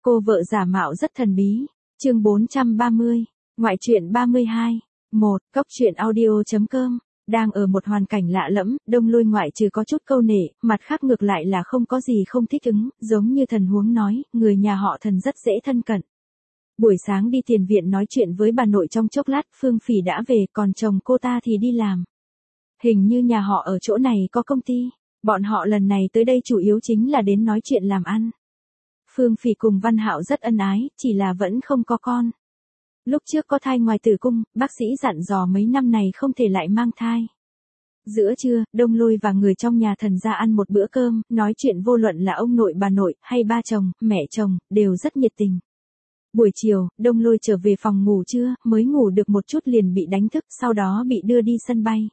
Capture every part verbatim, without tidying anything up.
Cô vợ giả mạo rất thần bí. Chương bốn trăm ba mươi. Ngoại truyện ba mươi hai. một. Cốc truyện audio chấm com. Đang ở một hoàn cảnh lạ lẫm, Đông Lôi ngoại trừ có chút câu nể, mặt khác ngược lại là không có gì không thích ứng, giống như Thần Huống nói, người nhà họ Thần rất dễ thân cận. Buổi sáng đi tiền viện nói chuyện với bà nội trong chốc lát, Phương Phỉ đã về, còn chồng cô ta thì đi làm. Hình như nhà họ ở chỗ này có công ty, bọn họ lần này tới đây chủ yếu chính là đến nói chuyện làm ăn. Phương Phỉ cùng Văn Hạo rất ân ái, chỉ là vẫn không có con. Lúc trước có thai ngoài tử cung, bác sĩ dặn dò mấy năm này không thể lại mang thai. Giữa trưa, Đông Lôi và người trong nhà Thần ra ăn một bữa cơm, nói chuyện vô luận là ông nội bà nội, hay ba chồng, mẹ chồng, đều rất nhiệt tình. Buổi chiều, Đông Lôi trở về phòng ngủ trưa, mới ngủ được một chút liền bị đánh thức, sau đó bị đưa đi sân bay.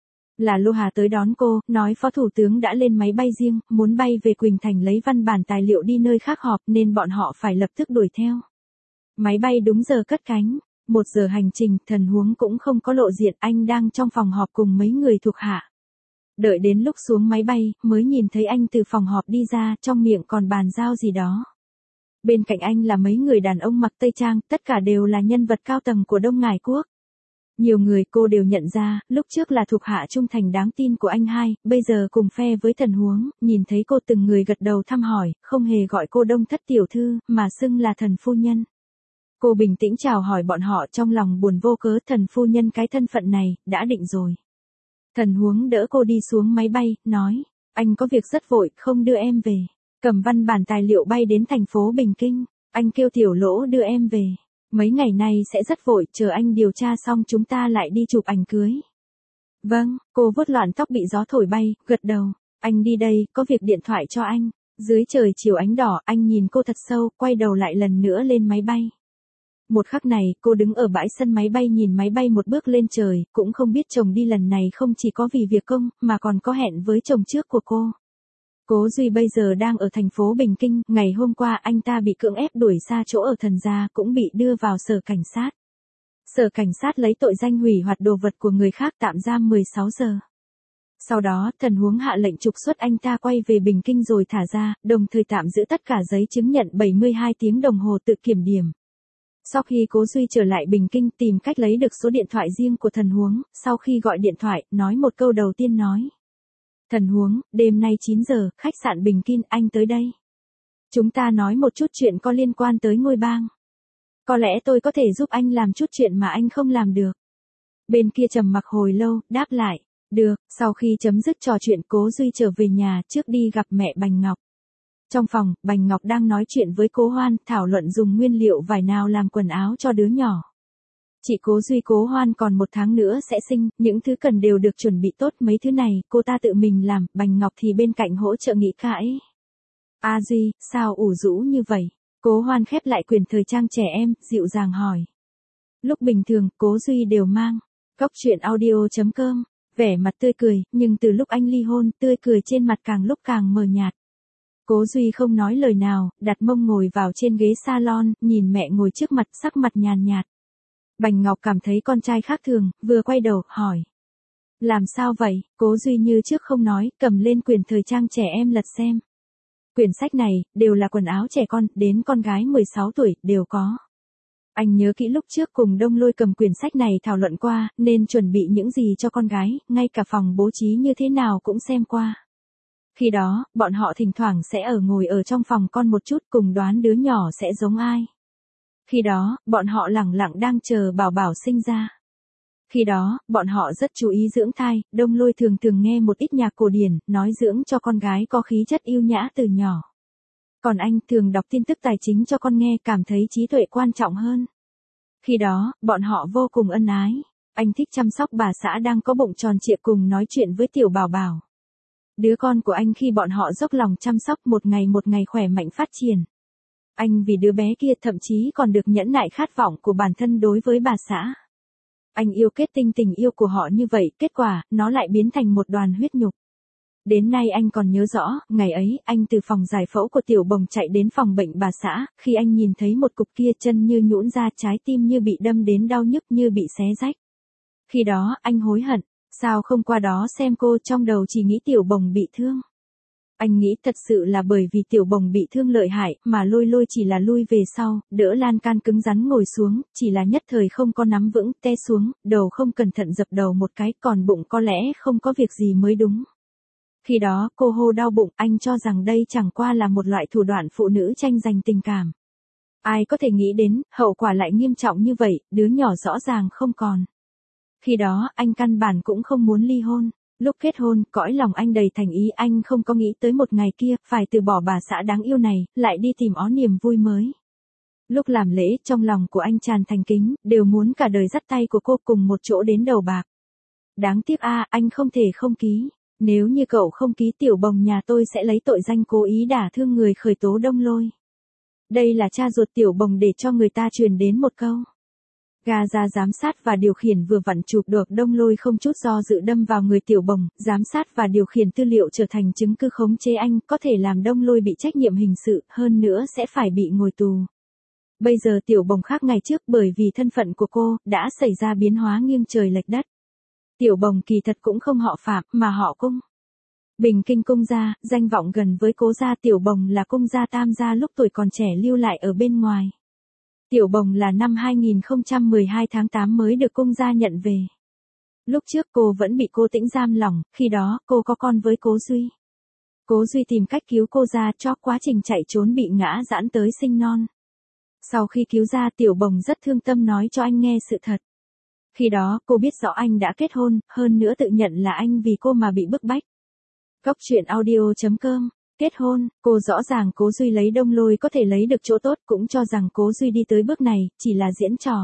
Là Lô Hà tới đón cô, nói Phó Thủ tướng đã lên máy bay riêng, muốn bay về Quỳnh Thành lấy văn bản tài liệu đi nơi khác họp nên bọn họ phải lập tức đuổi theo. Máy bay đúng giờ cất cánh, một giờ hành trình, Thần Huống cũng không có lộ diện, anh đang trong phòng họp cùng mấy người thuộc hạ. Đợi đến lúc xuống máy bay, mới nhìn thấy anh từ phòng họp đi ra, trong miệng còn bàn giao gì đó. Bên cạnh anh là mấy người đàn ông mặc tây trang, tất cả đều là nhân vật cao tầng của Đông Ngải Quốc. Nhiều người cô đều nhận ra, lúc trước là thuộc hạ trung thành đáng tin của anh hai, bây giờ cùng phe với Thần Huống, nhìn thấy cô từng người gật đầu thăm hỏi, không hề gọi cô Đông thất tiểu thư, mà xưng là Thần phu nhân. Cô bình tĩnh chào hỏi bọn họ, trong lòng buồn vô cớ, Thần phu nhân cái thân phận này, đã định rồi. Thần Huống đỡ cô đi xuống máy bay, nói, anh có việc rất vội, không đưa em về. Cầm văn bản tài liệu bay đến thành phố Bình Kinh, anh kêu Tiểu Lỗ đưa em về. Mấy ngày nay sẽ rất vội, chờ anh điều tra xong chúng ta lại đi chụp ảnh cưới. Vâng, cô vuốt loạn tóc bị gió thổi bay, gật đầu. Anh đi đây, có việc điện thoại cho anh. Dưới trời chiều ánh đỏ, anh nhìn cô thật sâu, quay đầu lại lần nữa lên máy bay. Một khắc này, cô đứng ở bãi sân máy bay nhìn máy bay một bước lên trời, cũng không biết chồng đi lần này không chỉ có vì việc công, mà còn có hẹn với chồng trước của cô. Cố Duy bây giờ đang ở thành phố Bình Kinh, ngày hôm qua anh ta bị cưỡng ép đuổi xa chỗ ở Thần gia, cũng bị đưa vào sở cảnh sát. Sở cảnh sát lấy tội danh hủy hoại đồ vật của người khác tạm giam mười sáu giờ. Sau đó, Thần Huống hạ lệnh trục xuất anh ta quay về Bình Kinh rồi thả ra, đồng thời tạm giữ tất cả giấy chứng nhận bảy mươi hai tiếng đồng hồ tự kiểm điểm. Sau khi Cố Duy trở lại Bình Kinh tìm cách lấy được số điện thoại riêng của Thần Huống, sau khi gọi điện thoại, nói một câu đầu tiên nói. Thần Huống, đêm nay chín giờ, khách sạn Bình Kinh, anh tới đây. Chúng ta nói một chút chuyện có liên quan tới ngôi bang. Có lẽ tôi có thể giúp anh làm chút chuyện mà anh không làm được. Bên kia trầm mặc hồi lâu, đáp lại. Được, sau khi chấm dứt trò chuyện Cố Duy trở về nhà, trước đi gặp mẹ Bành Ngọc. Trong phòng, Bành Ngọc đang nói chuyện với Cố Hoan, thảo luận dùng nguyên liệu vải nào làm quần áo cho đứa nhỏ. Chị Cố Duy Cố Hoan còn một tháng nữa sẽ sinh, những thứ cần đều được chuẩn bị tốt, mấy thứ này, cô ta tự mình làm, Bành Ngọc thì bên cạnh hỗ trợ nghĩ cãi. A Duy, sao ủ rũ như vậy? Cố Hoan khép lại quyển thời trang trẻ em, dịu dàng hỏi. Lúc bình thường, Cố Duy đều mang. Cốc truyện audio chấm com, vẻ mặt tươi cười, nhưng từ lúc anh ly hôn, tươi cười trên mặt càng lúc càng mờ nhạt. Cố Duy không nói lời nào, đặt mông ngồi vào trên ghế salon, nhìn mẹ ngồi trước mặt, sắc mặt nhàn nhạt. Bành Ngọc cảm thấy con trai khác thường, vừa quay đầu, hỏi. Làm sao vậy? Cố Duy như trước không nói, cầm lên quyển thời trang trẻ em lật xem. Quyển sách này, đều là quần áo trẻ con, đến con gái mười sáu tuổi, đều có. Anh nhớ kỹ lúc trước cùng Đông Lôi cầm quyển sách này thảo luận qua, nên chuẩn bị những gì cho con gái, ngay cả phòng bố trí như thế nào cũng xem qua. Khi đó, bọn họ thỉnh thoảng sẽ ở ngồi ở trong phòng con một chút cùng đoán đứa nhỏ sẽ giống ai. Khi đó, bọn họ lẳng lặng đang chờ bảo bảo sinh ra. Khi đó, bọn họ rất chú ý dưỡng thai, Đông Lôi thường thường nghe một ít nhạc cổ điển, nói dưỡng cho con gái có khí chất yêu nhã từ nhỏ. Còn anh thường đọc tin tức tài chính cho con nghe, cảm thấy trí tuệ quan trọng hơn. Khi đó, bọn họ vô cùng ân ái. Anh thích chăm sóc bà xã đang có bụng tròn trịa cùng nói chuyện với tiểu bảo bảo. Đứa con của anh khi bọn họ dốc lòng chăm sóc một ngày một ngày khỏe mạnh phát triển. Anh vì đứa bé kia thậm chí còn được nhẫn nại khát vọng của bản thân đối với bà xã. Anh yêu kết tinh tình yêu của họ như vậy, kết quả, nó lại biến thành một đoàn huyết nhục. Đến nay anh còn nhớ rõ, ngày ấy, anh từ phòng giải phẫu của Tiểu Bồng chạy đến phòng bệnh bà xã, khi anh nhìn thấy một cục kia chân như nhũn ra, trái tim như bị đâm đến đau nhức như bị xé rách. Khi đó, anh hối hận, sao không qua đó xem cô, trong đầu chỉ nghĩ Tiểu Bồng bị thương. Anh nghĩ thật sự là bởi vì Tiểu Bồng bị thương lợi hại, mà Lôi Lôi chỉ là lui về sau, đỡ lan can cứng rắn ngồi xuống, chỉ là nhất thời không có nắm vững, té xuống, đầu không cẩn thận dập đầu một cái, còn bụng có lẽ không có việc gì mới đúng. Khi đó, cô hô đau bụng, anh cho rằng đây chẳng qua là một loại thủ đoạn phụ nữ tranh giành tình cảm. Ai có thể nghĩ đến, hậu quả lại nghiêm trọng như vậy, đứa nhỏ rõ ràng không còn. Khi đó, anh căn bản cũng không muốn ly hôn. Lúc kết hôn, cõi lòng anh đầy thành ý, anh không có nghĩ tới một ngày kia, phải từ bỏ bà xã đáng yêu này, lại đi tìm ó niềm vui mới. Lúc làm lễ, trong lòng của anh tràn thành kính, đều muốn cả đời dắt tay của cô cùng một chỗ đến đầu bạc. Đáng tiếc a, anh không thể không ký. Nếu như cậu không ký, Tiểu Bồng nhà tôi sẽ lấy tội danh cố ý đả thương người khởi tố Đông Lôi. Đây là cha ruột Tiểu Bồng để cho người ta truyền đến một câu. Ga ra giám sát và điều khiển vừa vặn chụp được Đông Lôi không chút do dự đâm vào người Tiểu Bồng, giám sát và điều khiển tư liệu trở thành chứng cứ khống chế anh, có thể làm Đông Lôi bị trách nhiệm hình sự, hơn nữa sẽ phải bị ngồi tù. Bây giờ Tiểu Bồng khác ngày trước bởi vì thân phận của cô, đã xảy ra biến hóa nghiêng trời lệch đất. Tiểu Bồng kỳ thật cũng không họ Phạm, mà họ Cung. Bình Kinh Cung gia, danh vọng gần với Cố gia. Tiểu Bồng là Cung gia Tam gia lúc tuổi còn trẻ lưu lại ở bên ngoài. Tiểu Bồng là năm hai nghìn không trăm mười hai tháng tám mới được Cung gia nhận về. Lúc trước cô vẫn bị Cố Tĩnh giam lỏng, khi đó cô có con với Cố Duy. Cố Duy tìm cách cứu cô ra, cho quá trình chạy trốn bị ngã giãn tới sinh non. Sau khi cứu ra, Tiểu Bồng rất thương tâm nói cho anh nghe sự thật. Khi đó cô biết rõ anh đã kết hôn, hơn nữa tự nhận là anh vì cô mà bị bức bách. Cốc truyện audio chấm com. Kết hôn, cô rõ ràng Cố Duy lấy Đông Lôi có thể lấy được chỗ tốt, cũng cho rằng Cố Duy đi tới bước này, chỉ là diễn trò.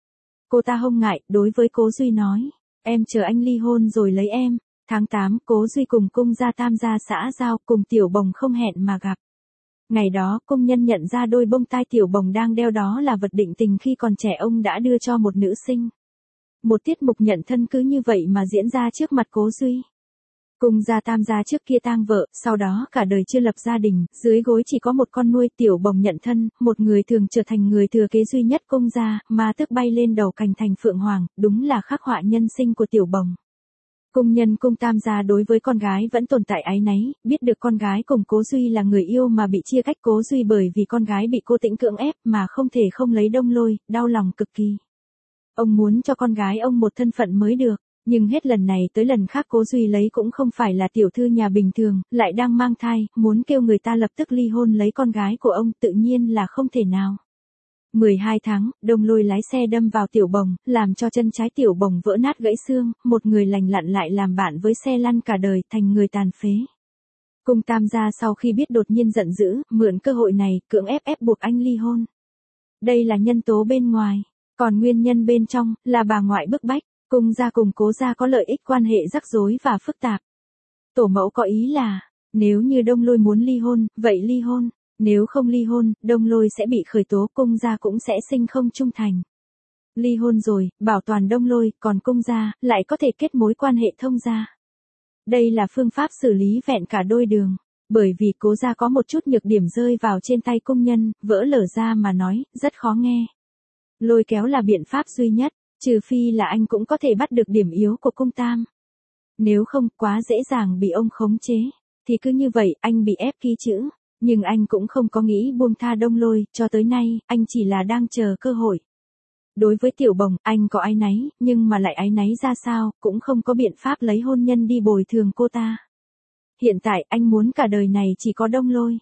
Cô ta không ngại, đối với Cố Duy nói, em chờ anh ly hôn rồi lấy em. Tháng tám, Cố Duy cùng Cung gia Tam gia xã giao, cùng Tiểu Bồng không hẹn mà gặp. Ngày đó, công nhân nhận ra đôi bông tai Tiểu Bồng đang đeo đó là vật định tình khi còn trẻ ông đã đưa cho một nữ sinh. Một tiết mục nhận thân cứ như vậy mà diễn ra trước mặt Cố Duy. Cung gia Tam gia trước kia tang vợ, sau đó cả đời chưa lập gia đình, dưới gối chỉ có một con nuôi. Tiểu Bồng nhận thân, một người thường trở thành người thừa kế duy nhất Cung gia, mà tức bay lên đầu cành thành phượng hoàng, đúng là khắc họa nhân sinh của Tiểu Bồng. Cung nhân Cung Tam gia đối với con gái vẫn tồn tại áy náy, biết được con gái cùng Cố Duy là người yêu mà bị chia cách Cố Duy bởi vì con gái bị Cố Tĩnh cưỡng ép mà không thể không lấy Đông Lôi, đau lòng cực kỳ. Ông muốn cho con gái ông một thân phận mới được, nhưng hết lần này tới lần khác Cố Duy lấy cũng không phải là tiểu thư nhà bình thường, lại đang mang thai, muốn kêu người ta lập tức ly hôn lấy con gái của ông tự nhiên là không thể nào. mười hai tháng, Đông Lôi lái xe đâm vào Tiểu Bồng, làm cho chân trái Tiểu Bồng vỡ nát gãy xương, một người lành lặn lại làm bạn với xe lăn cả đời, thành người tàn phế. Cung Tam gia sau khi biết đột nhiên giận dữ, mượn cơ hội này, cưỡng ép ép buộc anh ly hôn. Đây là nhân tố bên ngoài, còn nguyên nhân bên trong, là bà ngoại bức bách. Cung gia cùng Cố gia có lợi ích quan hệ rắc rối và phức tạp. Tổ mẫu có ý là, nếu như Đông Lôi muốn ly hôn, vậy ly hôn. Nếu không ly hôn, Đông Lôi sẽ bị khởi tố, Cung gia cũng sẽ sinh không trung thành. Ly hôn rồi, bảo toàn Đông Lôi, còn Cung gia, lại có thể kết mối quan hệ thông gia. Đây là phương pháp xử lý vẹn cả đôi đường. Bởi vì Cố gia có một chút nhược điểm rơi vào trên tay cung nhân, vỡ lở ra mà nói, rất khó nghe. Lôi kéo là biện pháp duy nhất. Trừ phi là anh cũng có thể bắt được điểm yếu của Cung Tam. Nếu không, quá dễ dàng bị ông khống chế. Thì cứ như vậy, anh bị ép ký chữ. Nhưng anh cũng không có nghĩ buông tha Đông Lôi, cho tới nay, anh chỉ là đang chờ cơ hội. Đối với Tiểu Bồng, anh có áy náy, nhưng mà lại áy náy ra sao, cũng không có biện pháp lấy hôn nhân đi bồi thường cô ta. Hiện tại, anh muốn cả đời này chỉ có Đông Lôi.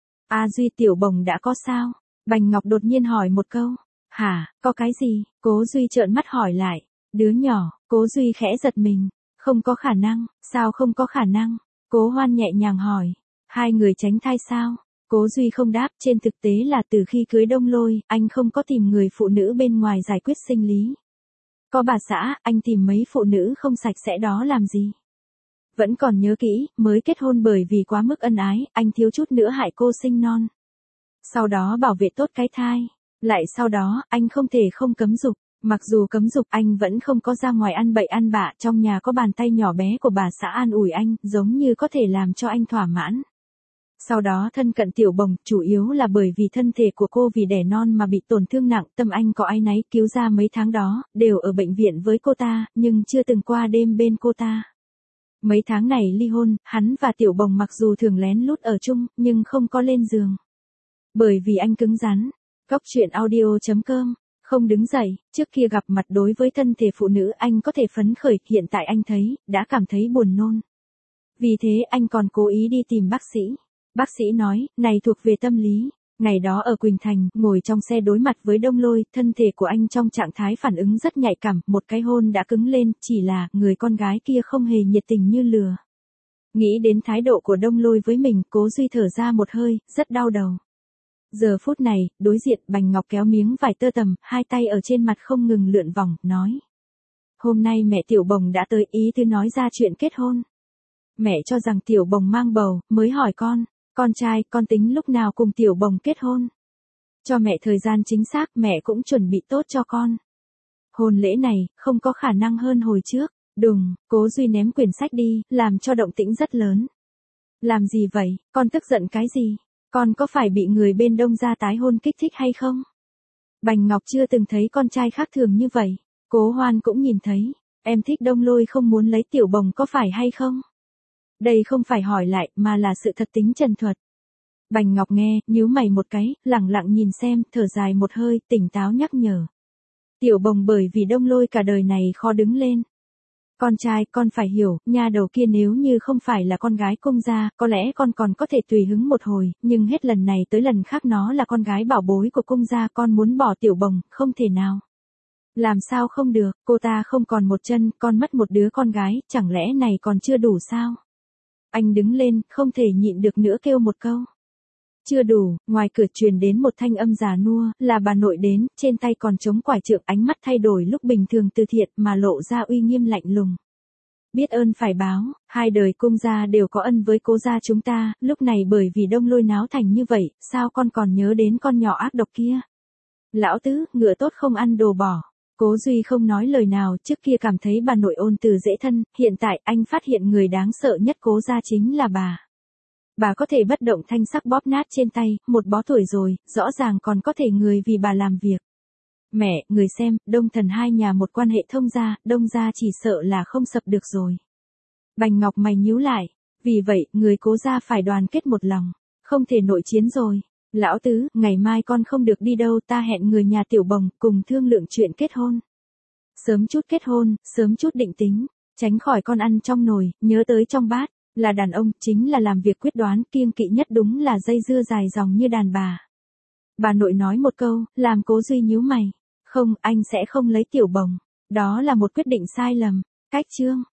A Duy, Tiểu Bồng đã có sao? Bành Ngọc đột nhiên hỏi một câu. Hả, có cái gì? Cố Duy trợn mắt hỏi lại. Đứa nhỏ, Cố Duy khẽ giật mình. Không có khả năng, sao không có khả năng? Cố Hoan nhẹ nhàng hỏi. Hai người tránh thai sao? Cố Duy không đáp, trên thực tế là từ khi cưới Đông Lôi, anh không có tìm người phụ nữ bên ngoài giải quyết sinh lý. Có bà xã, anh tìm mấy phụ nữ không sạch sẽ đó làm gì? Vẫn còn nhớ kỹ, mới kết hôn bởi vì quá mức ân ái, anh thiếu chút nữa hại cô sinh non. Sau đó bảo vệ tốt cái thai. Lại sau đó, anh không thể không cấm dục. Mặc dù cấm dục, anh vẫn không có ra ngoài ăn bậy ăn bạ, trong nhà có bàn tay nhỏ bé của bà xã an ủi anh, giống như có thể làm cho anh thỏa mãn. Sau đó thân cận Tiểu Bồng, chủ yếu là bởi vì thân thể của cô vì đẻ non mà bị tổn thương nặng, tâm anh có áy náy, cứu ra mấy tháng đó, đều ở bệnh viện với cô ta, nhưng chưa từng qua đêm bên cô ta. Mấy tháng này ly hôn, hắn và Tiểu Bồng mặc dù thường lén lút ở chung, nhưng không có lên giường. Bởi vì anh cứng rắn. Cóc truyện audio chấm com, không đứng dậy, trước kia gặp mặt đối với thân thể phụ nữ anh có thể phấn khởi, hiện tại anh thấy, đã cảm thấy buồn nôn. Vì thế anh còn cố ý đi tìm bác sĩ. Bác sĩ nói, này thuộc về tâm lý. Ngày đó ở Quỳnh Thành, ngồi trong xe đối mặt với Đông Lôi, thân thể của anh trong trạng thái phản ứng rất nhạy cảm, một cái hôn đã cứng lên, chỉ là, người con gái kia không hề nhiệt tình như lừa. Nghĩ đến thái độ của Đông Lôi với mình, Cố Duy thở ra một hơi, rất đau đầu. Giờ phút này, đối diện, Bành Ngọc kéo miếng vải tơ tằm, hai tay ở trên mặt không ngừng lượn vòng, nói. Hôm nay mẹ Tiểu Bồng đã tới, ý tứ nói ra chuyện kết hôn. Mẹ cho rằng Tiểu Bồng mang bầu, mới hỏi con. Con trai, con tính lúc nào cùng Tiểu Bồng kết hôn? Cho mẹ thời gian chính xác, mẹ cũng chuẩn bị tốt cho con. Hôn lễ này, không có khả năng hơn hồi trước. Đùng, Cố Duy ném quyển sách đi, làm cho động tĩnh rất lớn. Làm gì vậy, con tức giận cái gì? Con có phải bị người bên Đông gia tái hôn kích thích hay không? Bành Ngọc chưa từng thấy con trai khác thường như vậy. Cố Hoan cũng nhìn thấy. Em thích Đông Lôi không muốn lấy Tiểu Bồng có phải hay không? Đây không phải hỏi lại, mà là sự thật tính trần thuật. Bành Ngọc nghe, nhíu mày một cái, lẳng lặng nhìn xem, thở dài một hơi, tỉnh táo nhắc nhở. Tiểu Bồng bởi vì Đông Lôi cả đời này khó đứng lên. Con trai, con phải hiểu, nha đầu kia nếu như không phải là con gái cung gia, có lẽ con còn có thể tùy hứng một hồi, nhưng hết lần này tới lần khác nó là con gái bảo bối của cung gia, con muốn bỏ Tiểu Bồng, không thể nào. Làm sao không được, cô ta không còn một chân, con mất một đứa con gái, chẳng lẽ này còn chưa đủ sao? Anh đứng lên, không thể nhịn được nữa kêu một câu. Chưa đủ, ngoài cửa truyền đến một thanh âm già nua, là bà nội đến, trên tay còn chống quải trượng, ánh mắt thay đổi lúc bình thường từ thiện mà lộ ra uy nghiêm lạnh lùng. Biết ơn phải báo, hai đời cung gia đều có ân với Cố gia chúng ta, lúc này bởi vì Đông Lôi náo thành như vậy, sao con còn nhớ đến con nhỏ ác độc kia? Lão tứ, ngựa tốt không ăn đồ bỏ. Cố Duy không nói lời nào, trước kia cảm thấy bà nội ôn từ dễ thân, hiện tại anh phát hiện người đáng sợ nhất Cố gia chính là bà. Bà có thể bất động thanh sắc bóp nát trên tay, một bó tuổi rồi, rõ ràng còn có thể người vì bà làm việc. Mẹ, người xem, Đông Thần hai nhà một quan hệ thông gia, Đông gia chỉ sợ là không sập được rồi. Bành Ngọc mày nhíu lại, vì vậy, người Cố gia phải đoàn kết một lòng, không thể nội chiến rồi. Lão tứ, ngày mai con không được đi đâu, ta hẹn người nhà Tiểu Bồng, cùng thương lượng chuyện kết hôn. Sớm chút kết hôn, sớm chút định tính, tránh khỏi con ăn trong nồi, nhớ tới trong bát, là đàn ông, chính là làm việc quyết đoán, kiêng kỵ nhất đúng là dây dưa dài dòng như đàn bà. Bà nội nói một câu, làm Cố Duy nhíu mày, không, anh sẽ không lấy Tiểu Bồng, đó là một quyết định sai lầm. Cách chương